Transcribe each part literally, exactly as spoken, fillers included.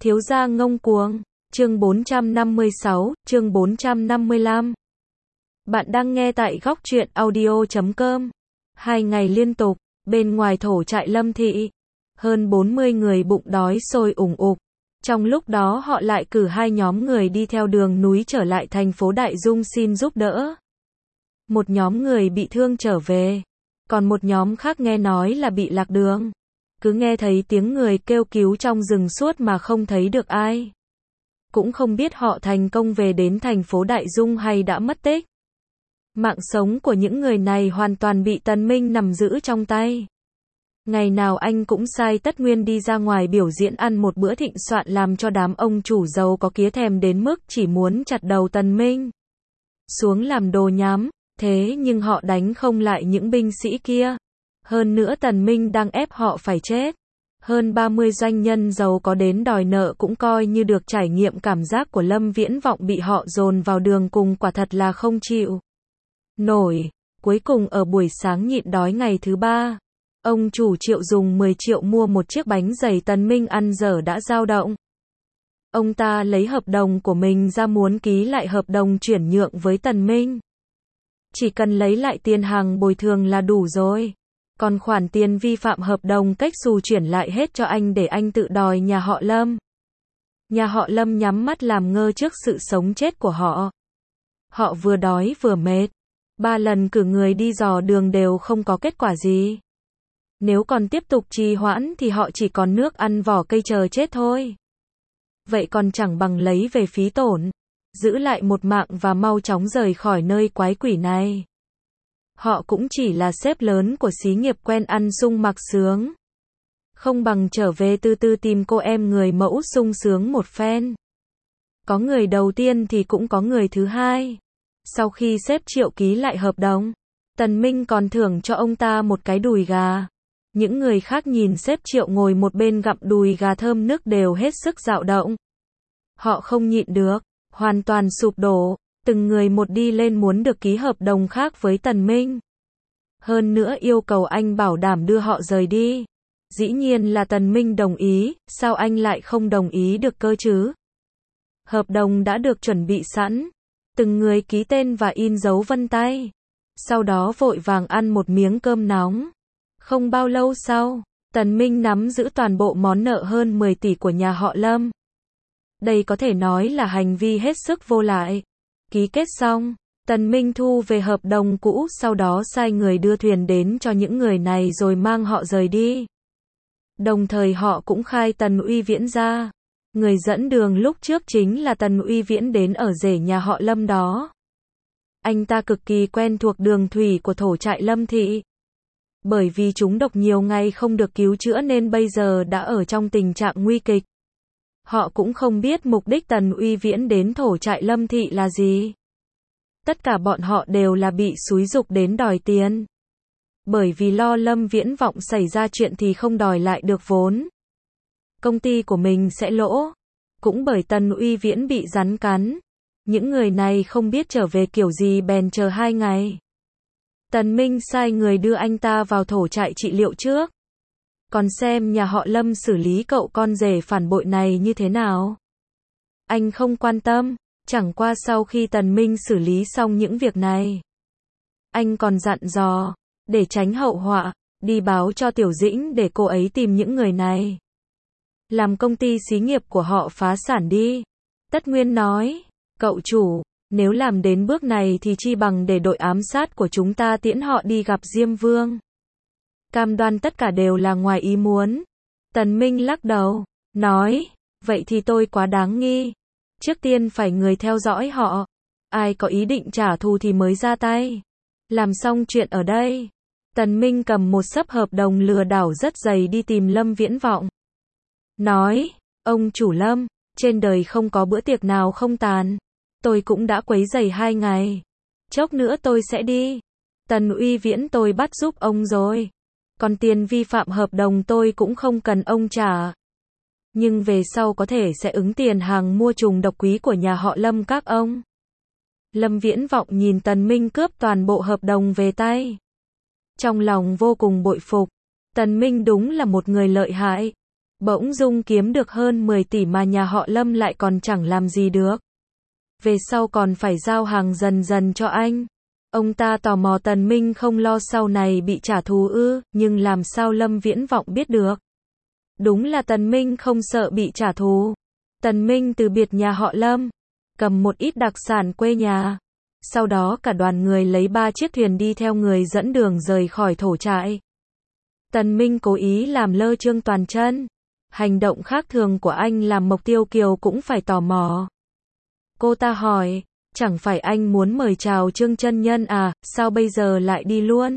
Thiếu gia ngông cuồng, chương bốn trăm năm mươi sáu, chương bốn trăm năm mươi lăm. Bạn đang nghe tại góc truyện audio chấm com. Hai ngày liên tục, bên ngoài thổ trại Lâm Thị, hơn bốn mươi người bụng đói sôi ủng ục. Trong lúc đó họ lại cử hai nhóm người đi theo đường núi trở lại thành phố Đại Dung xin giúp đỡ. Một nhóm người bị thương trở về, còn một nhóm khác nghe nói là bị lạc đường. Cứ nghe thấy tiếng người kêu cứu trong rừng suốt mà không thấy được ai. Cũng không biết họ thành công về đến thành phố Đại Dung hay đã mất tích. Mạng sống của những người này hoàn toàn bị Tần Minh nắm giữ trong tay. Ngày nào anh cũng sai Tất Nguyên đi ra ngoài biểu diễn ăn một bữa thịnh soạn làm cho đám ông chủ giàu có kía thèm đến mức chỉ muốn chặt đầu Tần Minh xuống làm đồ nhắm. Thế nhưng họ đánh không lại những binh sĩ kia. Hơn nữa Tần Minh đang ép họ phải chết. Hơn ba mươi doanh nhân giàu có đến đòi nợ cũng coi như được trải nghiệm cảm giác của Lâm Viễn Vọng bị họ dồn vào đường cùng, quả thật là không chịu nổi. Cuối cùng ở buổi sáng nhịn đói ngày thứ ba, ông chủ Triệu dùng mười triệu mua một chiếc bánh dày Tần Minh ăn dở đã dao động. Ông ta lấy hợp đồng của mình ra muốn ký lại hợp đồng chuyển nhượng với Tần Minh. Chỉ cần lấy lại tiền hàng bồi thường là đủ rồi. Còn khoản tiền vi phạm hợp đồng cách xù chuyển lại hết cho anh để anh tự đòi nhà họ Lâm. Nhà họ Lâm nhắm mắt làm ngơ trước sự sống chết của họ. Họ vừa đói vừa mệt. Ba lần cử người đi dò đường đều không có kết quả gì. Nếu còn tiếp tục trì hoãn thì họ chỉ còn nước ăn vỏ cây chờ chết thôi. Vậy còn chẳng bằng lấy về phí tổn, giữ lại một mạng và mau chóng rời khỏi nơi quái quỷ này. Họ cũng chỉ là sếp lớn của xí nghiệp quen ăn sung mặc sướng. Không bằng trở về từ từ tìm cô em người mẫu sung sướng một phen. Có người đầu tiên thì cũng có người thứ hai. Sau khi sếp Triệu ký lại hợp đồng, Tần Minh còn thưởng cho ông ta một cái đùi gà. Những người khác nhìn sếp Triệu ngồi một bên gặm đùi gà thơm nức đều hết sức dao động. Họ không nhịn được, hoàn toàn sụp đổ. Từng người một đi lên muốn được ký hợp đồng khác với Tần Minh. Hơn nữa yêu cầu anh bảo đảm đưa họ rời đi. Dĩ nhiên là Tần Minh đồng ý, sao anh lại không đồng ý được cơ chứ? Hợp đồng đã được chuẩn bị sẵn. Từng người ký tên và in dấu vân tay. Sau đó vội vàng ăn một miếng cơm nóng. Không bao lâu sau, Tần Minh nắm giữ toàn bộ món nợ hơn mười tỷ của nhà họ Lâm. Đây có thể nói là hành vi hết sức vô lại. Ký kết xong, Tần Minh thu về hợp đồng cũ, sau đó sai người đưa thuyền đến cho những người này rồi mang họ rời đi. Đồng thời họ cũng khai Tần Uy Viễn ra. Người dẫn đường lúc trước chính là Tần Uy Viễn đến ở rể nhà họ Lâm đó. Anh ta cực kỳ quen thuộc đường thủy của thổ trại Lâm Thị. Bởi vì chúng độc nhiều ngày không được cứu chữa nên bây giờ đã ở trong tình trạng nguy kịch. Họ cũng không biết mục đích Tần Uy Viễn đến thổ trại Lâm Thị là gì. Tất cả bọn họ đều là bị xúi giục đến đòi tiền. Bởi vì lo Lâm Viễn Vọng xảy ra chuyện thì không đòi lại được vốn. Công ty của mình sẽ lỗ. Cũng bởi Tần Uy Viễn bị rắn cắn. Những người này không biết trở về kiểu gì bèn chờ hai ngày. Tần Minh sai người đưa anh ta vào thổ trại trị liệu trước. Còn xem nhà họ Lâm xử lý cậu con rể phản bội này như thế nào. Anh không quan tâm, chẳng qua sau khi Tần Minh xử lý xong những việc này. Anh còn dặn dò, để tránh hậu họa, đi báo cho Tiểu Dĩnh để cô ấy tìm những người này. Làm công ty xí nghiệp của họ phá sản đi. Tất Nguyên nói, cậu chủ, nếu làm đến bước này thì chi bằng để đội ám sát của chúng ta tiễn họ đi gặp Diêm Vương. Cam đoan tất cả đều là ngoài ý muốn. Tần Minh lắc đầu, nói, vậy thì tôi quá đáng nghi. Trước tiên phải người theo dõi họ. Ai có ý định trả thù thì mới ra tay. Làm xong chuyện ở đây, Tần Minh cầm một xấp hợp đồng lừa đảo rất dày đi tìm Lâm Viễn Vọng. Nói, ông chủ Lâm, trên đời không có bữa tiệc nào không tàn. Tôi cũng đã quấy rầy hai ngày. Chốc nữa tôi sẽ đi. Tần Uy Viễn tôi bắt giúp ông rồi. Còn tiền vi phạm hợp đồng tôi cũng không cần ông trả. Nhưng về sau có thể sẽ ứng tiền hàng mua trùng độc quý của nhà họ Lâm các ông. Lâm Viễn Vọng nhìn Tần Minh cướp toàn bộ hợp đồng về tay. Trong lòng vô cùng bội phục. Tần Minh đúng là một người lợi hại. Bỗng dưng kiếm được hơn mười tỷ mà nhà họ Lâm lại còn chẳng làm gì được. Về sau còn phải giao hàng dần dần cho anh. Ông ta tò mò Tần Minh không lo sau này bị trả thù ư, nhưng làm sao Lâm Viễn Vọng biết được. Đúng là Tần Minh không sợ bị trả thù. Tần Minh từ biệt nhà họ Lâm, cầm một ít đặc sản quê nhà. Sau đó cả đoàn người lấy ba chiếc thuyền đi theo người dẫn đường rời khỏi thổ trại. Tần Minh cố ý làm lơ Trương Toàn Chân. Hành động khác thường của anh làm Mộc Tiêu Kiều cũng phải tò mò. Cô ta hỏi, chẳng phải anh muốn mời chào Trương chân nhân à, sao bây giờ lại đi luôn?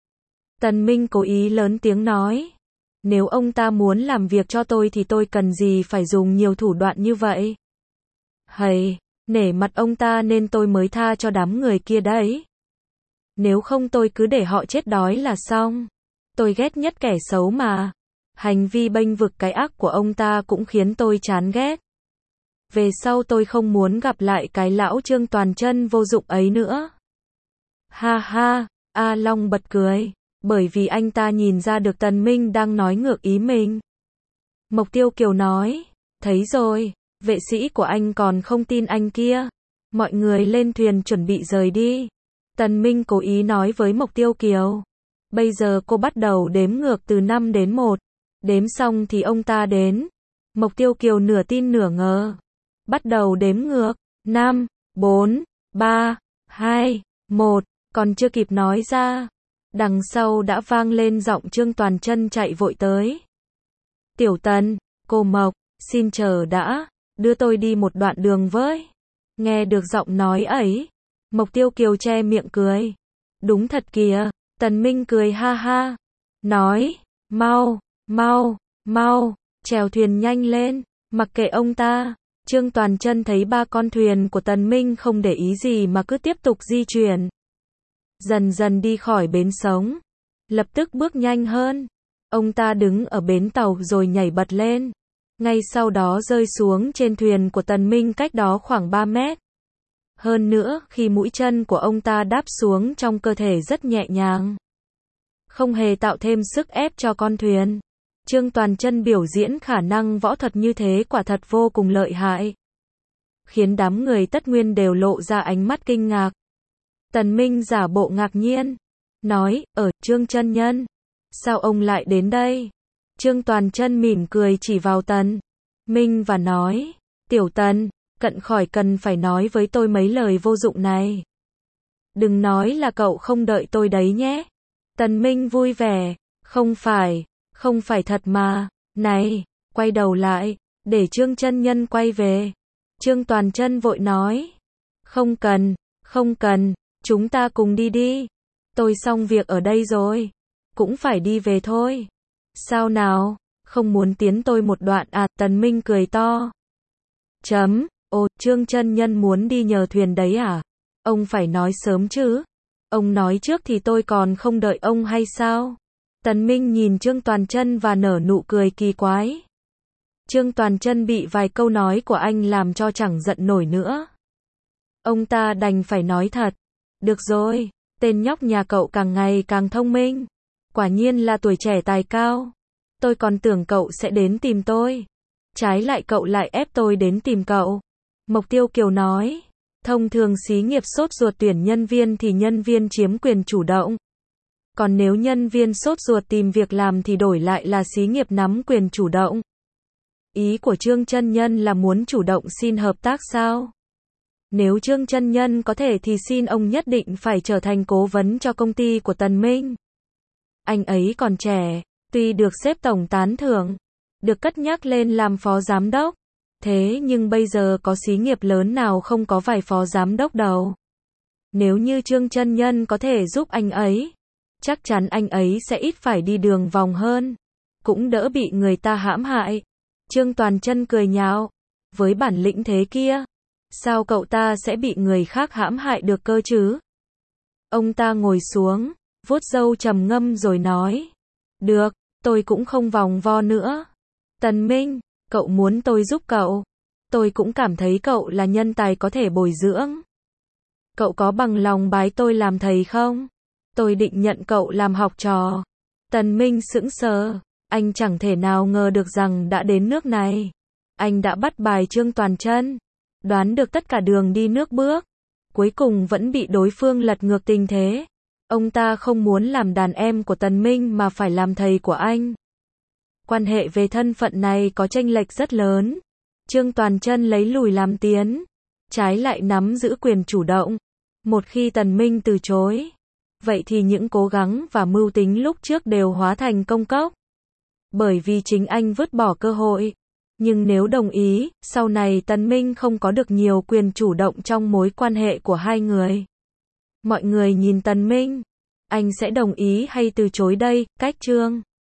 Tần Minh cố ý lớn tiếng nói, nếu ông ta muốn làm việc cho tôi thì tôi cần gì phải dùng nhiều thủ đoạn như vậy? Hầy, nể mặt ông ta nên tôi mới tha cho đám người kia đấy. Nếu không tôi cứ để họ chết đói là xong. Tôi ghét nhất kẻ xấu mà. Hành vi bênh vực cái ác của ông ta cũng khiến tôi chán ghét. Về sau tôi không muốn gặp lại cái lão Trương Toàn Chân vô dụng ấy nữa. Ha ha, A Long bật cười, bởi vì anh ta nhìn ra được Tần Minh đang nói ngược ý mình. Mộc Tiêu Kiều nói, thấy rồi, vệ sĩ của anh còn không tin anh kia. Mọi người lên thuyền chuẩn bị rời đi. Tần Minh cố ý nói với Mộc Tiêu Kiều, bây giờ cô bắt đầu đếm ngược từ năm đến một. Đếm xong thì ông ta đến. Mộc Tiêu Kiều nửa tin nửa ngờ. Bắt đầu đếm ngược. năm, bốn, ba, hai, một. Còn chưa kịp nói ra. Đằng sau đã vang lên giọng Trương Toàn Chân chạy vội tới. Tiểu Tần, cô Mộc, xin chờ đã. Đưa tôi đi một đoạn đường với. Nghe được giọng nói ấy. Mộc Tiêu Kiều che miệng cười. Đúng thật kìa. Tần Minh cười ha ha. Nói, mau. Mau, mau, chèo thuyền nhanh lên, mặc kệ ông ta. Trương Toàn Chân thấy ba con thuyền của Tần Minh không để ý gì mà cứ tiếp tục di chuyển. Dần dần đi khỏi bến sống. Lập tức bước nhanh hơn. Ông ta đứng ở bến tàu rồi nhảy bật lên. Ngay sau đó rơi xuống trên thuyền của Tần Minh cách đó khoảng ba mét. Hơn nữa, khi mũi chân của ông ta đáp xuống trong cơ thể rất nhẹ nhàng. Không hề tạo thêm sức ép cho con thuyền. Trương Toàn Chân biểu diễn khả năng võ thuật như thế quả thật vô cùng lợi hại. Khiến đám người Tất Nguyên đều lộ ra ánh mắt kinh ngạc. Tần Minh giả bộ ngạc nhiên. Nói, ở, Trương chân nhân. Sao ông lại đến đây? Trương Toàn Chân mỉm cười chỉ vào Tần Minh và nói, Tiểu Tần, cận khỏi cần phải nói với tôi mấy lời vô dụng này. Đừng nói là cậu không đợi tôi đấy nhé. Tần Minh vui vẻ, không phải. Không phải thật mà, này, quay đầu lại, để Trương chân nhân quay về. Trương Toàn Chân vội nói, không cần, không cần, chúng ta cùng đi đi. Tôi xong việc ở đây rồi, cũng phải đi về thôi. Sao nào, không muốn tiến tôi một đoạn à? Tần Minh cười to. Chấm, ồ, Trương chân nhân muốn đi nhờ thuyền đấy à? Ông phải nói sớm chứ. Ông nói trước thì tôi còn không đợi ông hay sao? Tần Minh nhìn Trương Toàn Chân và nở nụ cười kỳ quái. Trương Toàn Chân bị vài câu nói của anh làm cho chẳng giận nổi nữa. Ông ta đành phải nói thật. Được rồi, tên nhóc nhà cậu càng ngày càng thông minh. Quả nhiên là tuổi trẻ tài cao. Tôi còn tưởng cậu sẽ đến tìm tôi. Trái lại cậu lại ép tôi đến tìm cậu. Mộc Tiêu Kiều nói. Thông thường xí nghiệp sốt ruột tuyển nhân viên thì nhân viên chiếm quyền chủ động. Còn nếu nhân viên sốt ruột tìm việc làm thì đổi lại là xí nghiệp nắm quyền chủ động. Ý của Trương chân nhân là muốn chủ động xin hợp tác sao? Nếu Trương chân nhân có thể thì xin ông nhất định phải trở thành cố vấn cho công ty của Tần Minh. Anh ấy còn trẻ, tuy được sếp tổng tán thưởng, được cất nhắc lên làm phó giám đốc. Thế nhưng bây giờ có xí nghiệp lớn nào không có vài phó giám đốc đâu. Nếu như Trương chân nhân có thể giúp anh ấy, chắc chắn anh ấy sẽ ít phải đi đường vòng hơn, cũng đỡ bị người ta hãm hại. Trương Toàn Chân cười nhạo, với bản lĩnh thế kia, sao cậu ta sẽ bị người khác hãm hại được cơ chứ? Ông ta ngồi xuống, vuốt râu trầm ngâm rồi nói, được, tôi cũng không vòng vo nữa. Tần Minh, cậu muốn tôi giúp cậu, tôi cũng cảm thấy cậu là nhân tài có thể bồi dưỡng. Cậu có bằng lòng bái tôi làm thầy không? Tôi định nhận cậu làm học trò. Tần Minh sững sờ, Anh chẳng thể nào ngờ được rằng đã đến nước này. Anh đã bắt bài Trương Toàn Chân, đoán được tất cả đường đi nước bước. Cuối cùng vẫn bị đối phương lật ngược tình thế. Ông ta không muốn làm đàn em của Tần Minh mà phải làm thầy của anh. Quan hệ về thân phận này có chênh lệch rất lớn. Trương Toàn Chân lấy lùi làm tiến, trái lại nắm giữ quyền chủ động. Một khi Tần Minh từ chối, vậy thì những cố gắng và mưu tính lúc trước đều hóa thành công cốc. Bởi vì chính anh vứt bỏ cơ hội. Nhưng nếu đồng ý, sau này Tần Minh không có được nhiều quyền chủ động trong mối quan hệ của hai người. Mọi người nhìn Tần Minh, anh sẽ đồng ý hay từ chối đây? Cách Trương